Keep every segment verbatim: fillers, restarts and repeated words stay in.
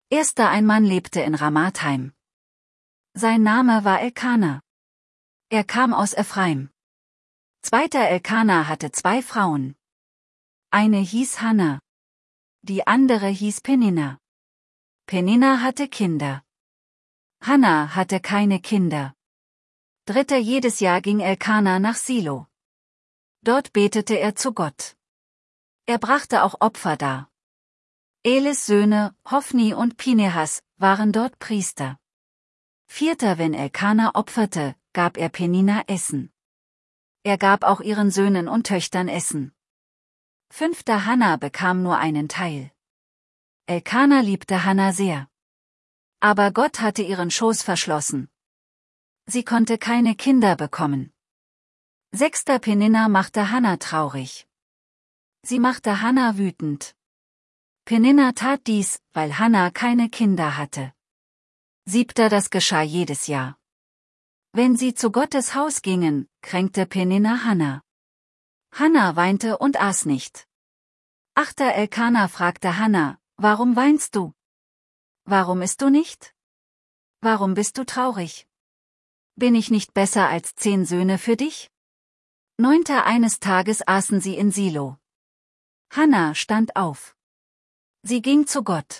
Erster ein Mann lebte in Ramathaim. Sein Name war Elkana. Er kam aus Ephraim. Zweiter Elkana hatte zwei Frauen. Eine hieß Hannah. Die andere hieß Penina. Penina hatte Kinder. Hannah hatte keine Kinder. Dritter jedes Jahr ging Elkana nach Silo. Dort betete er zu Gott. Er brachte auch Opfer dar. Elis Söhne, Hophni und Pinehas, waren dort Priester. Vierter, wenn Elkana opferte, gab er Penina Essen. Er gab auch ihren Söhnen und Töchtern Essen. Fünfter, Hannah bekam nur einen Teil. Elkana liebte Hannah sehr. Aber Gott hatte ihren Schoß verschlossen. Sie konnte keine Kinder bekommen. Sechster, Penina machte Hannah traurig. Sie machte Hannah wütend. Penina tat dies, weil Hannah keine Kinder hatte. Siebter, das geschah jedes Jahr. Wenn sie zu Gottes Haus gingen, kränkte Penina Hannah. Hannah weinte und aß nicht. Achter, Elkana fragte Hannah, warum weinst du? Warum isst du nicht? Warum bist du traurig? Bin ich nicht besser als zehn Söhne für dich? Neunter, eines Tages aßen sie in Silo. Hannah stand auf. Sie ging zu Gott.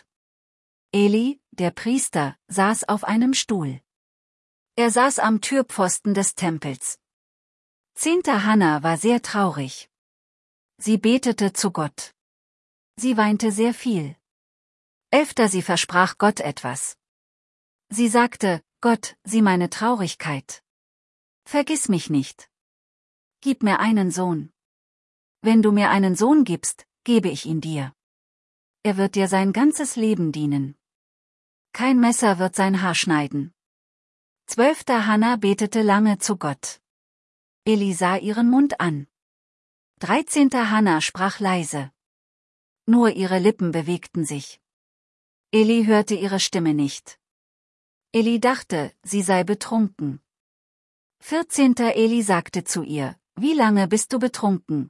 Eli, der Priester, saß auf einem Stuhl. Er saß am Türpfosten des Tempels. Zehnter, Hannah war sehr traurig. Sie betete zu Gott. Sie weinte sehr viel. Elfter, sie versprach Gott etwas. Sie sagte, Gott, sieh meine Traurigkeit. Vergiss mich nicht. Gib mir einen Sohn. Wenn du mir einen Sohn gibst, gebe ich ihn dir. Er wird dir sein ganzes Leben dienen. Kein Messer wird sein Haar schneiden. Zwölfter, Hannah betete lange zu Gott. Eli sah ihren Mund an. Dreizehnter, Hannah sprach leise. Nur ihre Lippen bewegten sich. Eli hörte ihre Stimme nicht. Eli dachte, sie sei betrunken. Vierzehnter, Eli sagte zu ihr, wie lange bist du betrunken?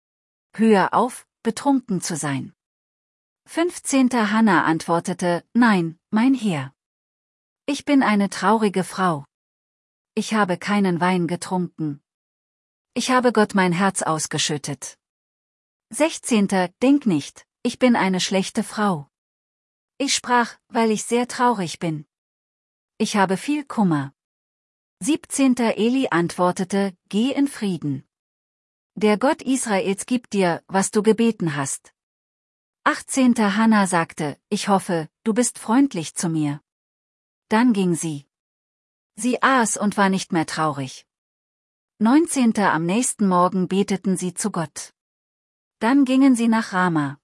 Hör auf, betrunken zu sein. Fünfzehnter, Hannah antwortete, nein, mein Herr. Ich bin eine traurige Frau. Ich habe keinen Wein getrunken. Ich habe Gott mein Herz ausgeschüttet. Sechzehnter, denk nicht, ich bin eine schlechte Frau. Ich sprach, weil ich sehr traurig bin. Ich habe viel Kummer. Siebzehnter, Eli antwortete, geh in Frieden. Der Gott Israels gibt dir, was du gebeten hast. Achtzehnter, Hannah sagte, ich hoffe, du bist freundlich zu mir. Dann ging sie. Sie aß und war nicht mehr traurig. Neunzehnter, am nächsten Morgen beteten sie zu Gott. Dann gingen sie nach Rama.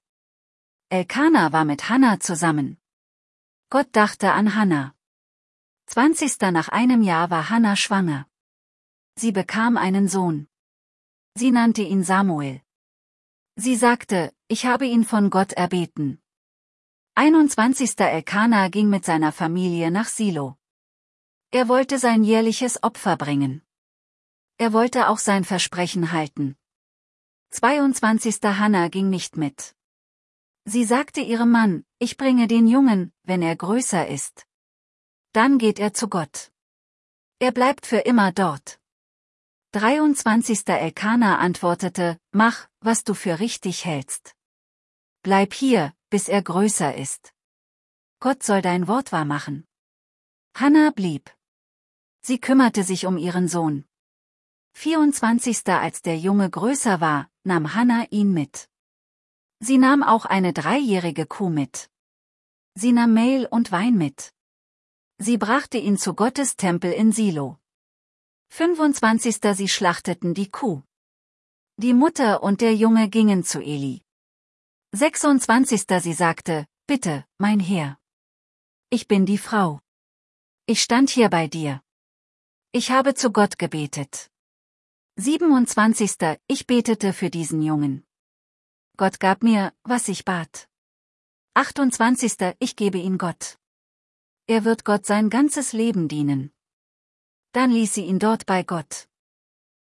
Elkana war mit Hannah zusammen. Gott dachte an Hannah. Zwanzigster, nach einem Jahr war Hannah schwanger. Sie bekam einen Sohn. Sie nannte ihn Samuel. Sie sagte, ich habe ihn von Gott erbeten. Einundzwanzigster, Elkana ging mit seiner Familie nach Silo. Er wollte sein jährliches Opfer bringen. Er wollte auch sein Versprechen halten. zweiundzwanzigster, Hannah ging nicht mit. Sie sagte ihrem Mann, ich bringe den Jungen, wenn er größer ist. Dann geht er zu Gott. Er bleibt für immer dort. dreiundzwanzigster, Elkana antwortete, mach, was du für richtig hältst. Bleib hier, bis er größer ist. Gott soll dein Wort wahr machen. Hannah blieb. Sie kümmerte sich um ihren Sohn. vierundzwanzigster, als der Junge größer war, nahm Hannah ihn mit. Sie nahm auch eine dreijährige Kuh mit. Sie nahm Mehl und Wein mit. Sie brachte ihn zu Gottes Tempel in Silo. fünfundzwanzigster, sie schlachteten die Kuh. Die Mutter und der Junge gingen zu Eli. sechsundzwanzigster, sie sagte, bitte, mein Herr. Ich bin die Frau. Ich stand hier bei dir. Ich habe zu Gott gebetet. siebenundzwanzigster, ich betete für diesen Jungen. Gott gab mir, was ich bat. achtundzwanzigster, ich gebe ihn Gott. Er wird Gott sein ganzes Leben dienen. Dann ließ sie ihn dort bei Gott.